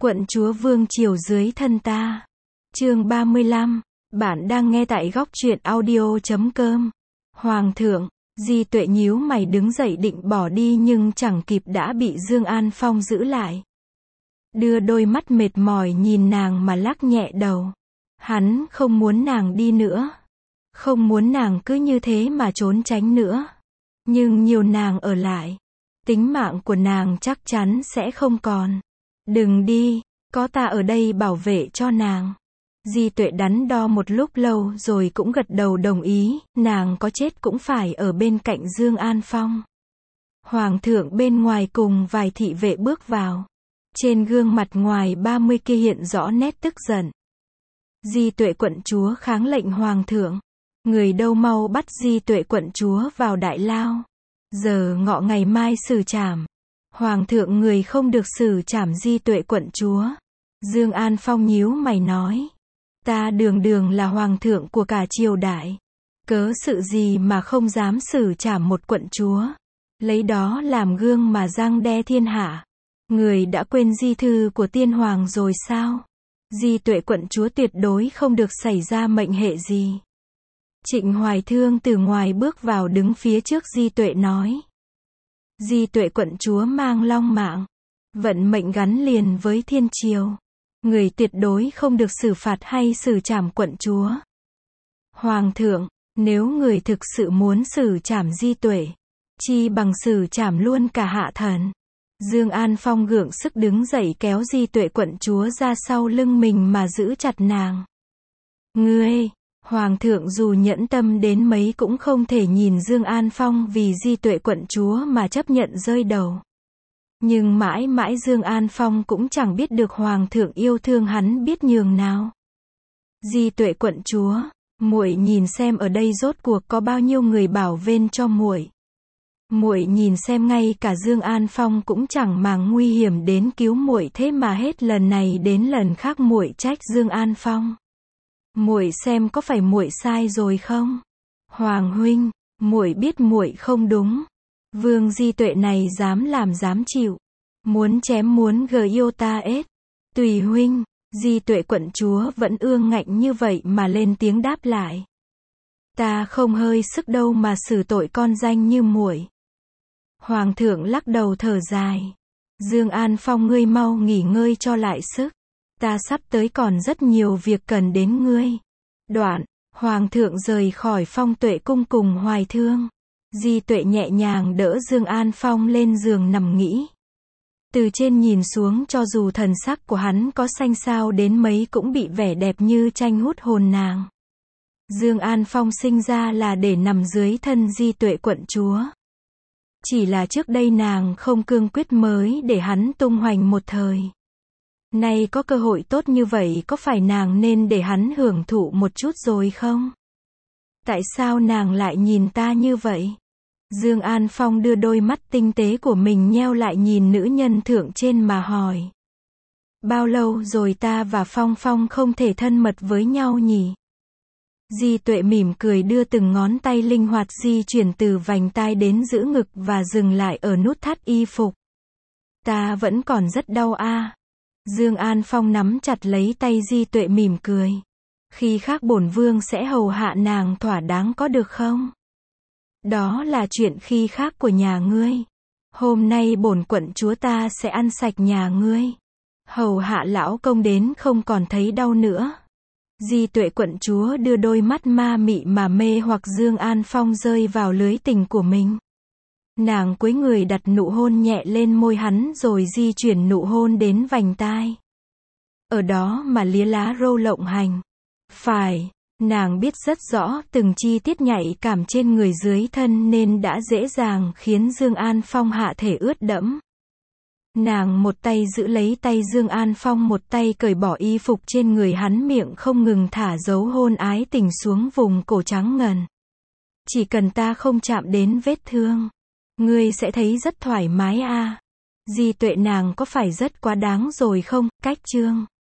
Quận chúa vương triều dưới thân ta. Chương 35. Bạn đang nghe tại góc truyện audio.com. Hoàng thượng, Di Tuệ nhíu mày đứng dậy định bỏ đi nhưng chẳng kịp đã bị Dương An Phong giữ lại. Đưa đôi mắt mệt mỏi nhìn nàng mà lắc nhẹ đầu. Hắn không muốn nàng đi nữa. Không muốn nàng cứ như thế mà trốn tránh nữa. Nhưng nhiều nàng ở lại, tính mạng của nàng chắc chắn sẽ không còn. Đừng đi, có ta ở đây bảo vệ cho nàng. Di Tuệ đắn đo một lúc lâu rồi cũng gật đầu đồng ý, nàng có chết cũng phải ở bên cạnh Dương An Phong. Hoàng thượng bên ngoài cùng vài thị vệ bước vào. Trên gương mặt ngoài 30 kia hiện rõ nét tức giận. Di Tuệ quận chúa kháng lệnh hoàng thượng. Người đâu mau bắt Di Tuệ quận chúa vào đại lao. Giờ ngọ ngày mai xử trảm. Hoàng thượng người không được xử trảm Di Tuệ quận chúa. Dương An Phong nhíu mày nói. Ta đường đường là hoàng thượng của cả triều đại. Cớ sự gì mà không dám xử trảm một quận chúa. Lấy đó làm gương mà răng đe thiên hạ. Người đã quên di thư của tiên hoàng rồi sao? Di Tuệ quận chúa tuyệt đối không được xảy ra mệnh hệ gì. Trịnh Hoài Thương từ ngoài bước vào đứng phía trước Di Tuệ nói. Di Tuệ quận chúa mang long mạng. Vận mệnh gắn liền với thiên triều. Người tuyệt đối không được xử phạt hay xử trảm quận chúa. Hoàng thượng, nếu người thực sự muốn xử trảm Di Tuệ, chi bằng xử trảm luôn cả hạ thần. Dương An Phong gượng sức đứng dậy kéo Di Tuệ quận chúa ra sau lưng mình mà giữ chặt nàng. Ngươi, Hoàng thượng dù nhẫn tâm đến mấy cũng không thể nhìn Dương An Phong vì Di Tuệ quận chúa mà chấp nhận rơi đầu. Nhưng mãi mãi Dương An Phong cũng chẳng biết được Hoàng thượng yêu thương hắn biết nhường nào. Di Tuệ quận chúa, muội nhìn xem ở đây rốt cuộc có bao nhiêu người bảo vệ cho muội. Muội nhìn xem ngay cả Dương An Phong cũng chẳng màng nguy hiểm đến cứu muội thế mà hết lần này đến lần khác muội trách Dương An Phong. Muội xem có phải muội sai rồi không? Hoàng huynh, muội biết muội không đúng. Vương Di Tuệ này dám làm dám chịu. Muốn chém muốn gờ yêu ta ết. Tùy huynh, Di Tuệ quận chúa vẫn ương ngạnh như vậy mà lên tiếng đáp lại. Ta không hơi sức đâu mà xử tội con danh như muội. Hoàng thượng lắc đầu thở dài. Dương An Phong ngươi mau nghỉ ngơi cho lại sức. Ta sắp tới còn rất nhiều việc cần đến ngươi. Đoạn, Hoàng thượng rời khỏi Phong Tuệ cung cùng Hoài Thương. Di Tuệ nhẹ nhàng đỡ Dương An Phong lên giường nằm nghỉ. Từ trên nhìn xuống cho dù thần sắc của hắn có xanh xao đến mấy cũng bị vẻ đẹp như tranh hút hồn nàng. Dương An Phong sinh ra là để nằm dưới thân Di Tuệ quận chúa. Chỉ là trước đây nàng không cương quyết mới để hắn tung hoành một thời. Nay có cơ hội tốt như vậy có phải nàng nên để hắn hưởng thụ một chút rồi không? Tại sao nàng lại nhìn ta như vậy? Dương An Phong đưa đôi mắt tinh tế của mình nheo lại nhìn nữ nhân thượng trên mà hỏi. Bao lâu rồi ta và Phong Phong không thể thân mật với nhau nhỉ? Di Tuệ mỉm cười đưa từng ngón tay linh hoạt di chuyển từ vành tai đến giữ ngực và dừng lại ở nút thắt y phục. Ta vẫn còn rất đau a. Dương An Phong nắm chặt lấy tay Di Tuệ mỉm cười. Khi khác bổn vương sẽ hầu hạ nàng thỏa đáng có được không? Đó là chuyện khi khác của nhà ngươi. Hôm nay bổn quận chúa ta sẽ ăn sạch nhà ngươi. Hầu hạ lão công đến không còn thấy đau nữa. Di Tuệ quận chúa đưa đôi mắt ma mị mà mê hoặc Dương An Phong rơi vào lưới tình của mình. Nàng cúi người đặt nụ hôn nhẹ lên môi hắn rồi di chuyển nụ hôn đến vành tai. Ở đó mà lía lá râu lộng hành. Phải, nàng biết rất rõ từng chi tiết nhạy cảm trên người dưới thân nên đã dễ dàng khiến Dương An Phong hạ thể ướt đẫm. Nàng một tay giữ lấy tay Dương An Phong một tay cởi bỏ y phục trên người hắn miệng không ngừng thả dấu hôn ái tình xuống vùng cổ trắng ngần. Chỉ cần ta không chạm đến vết thương, ngươi sẽ thấy rất thoải mái a. Di Tuệ nàng có phải rất quá đáng rồi không? Cách chương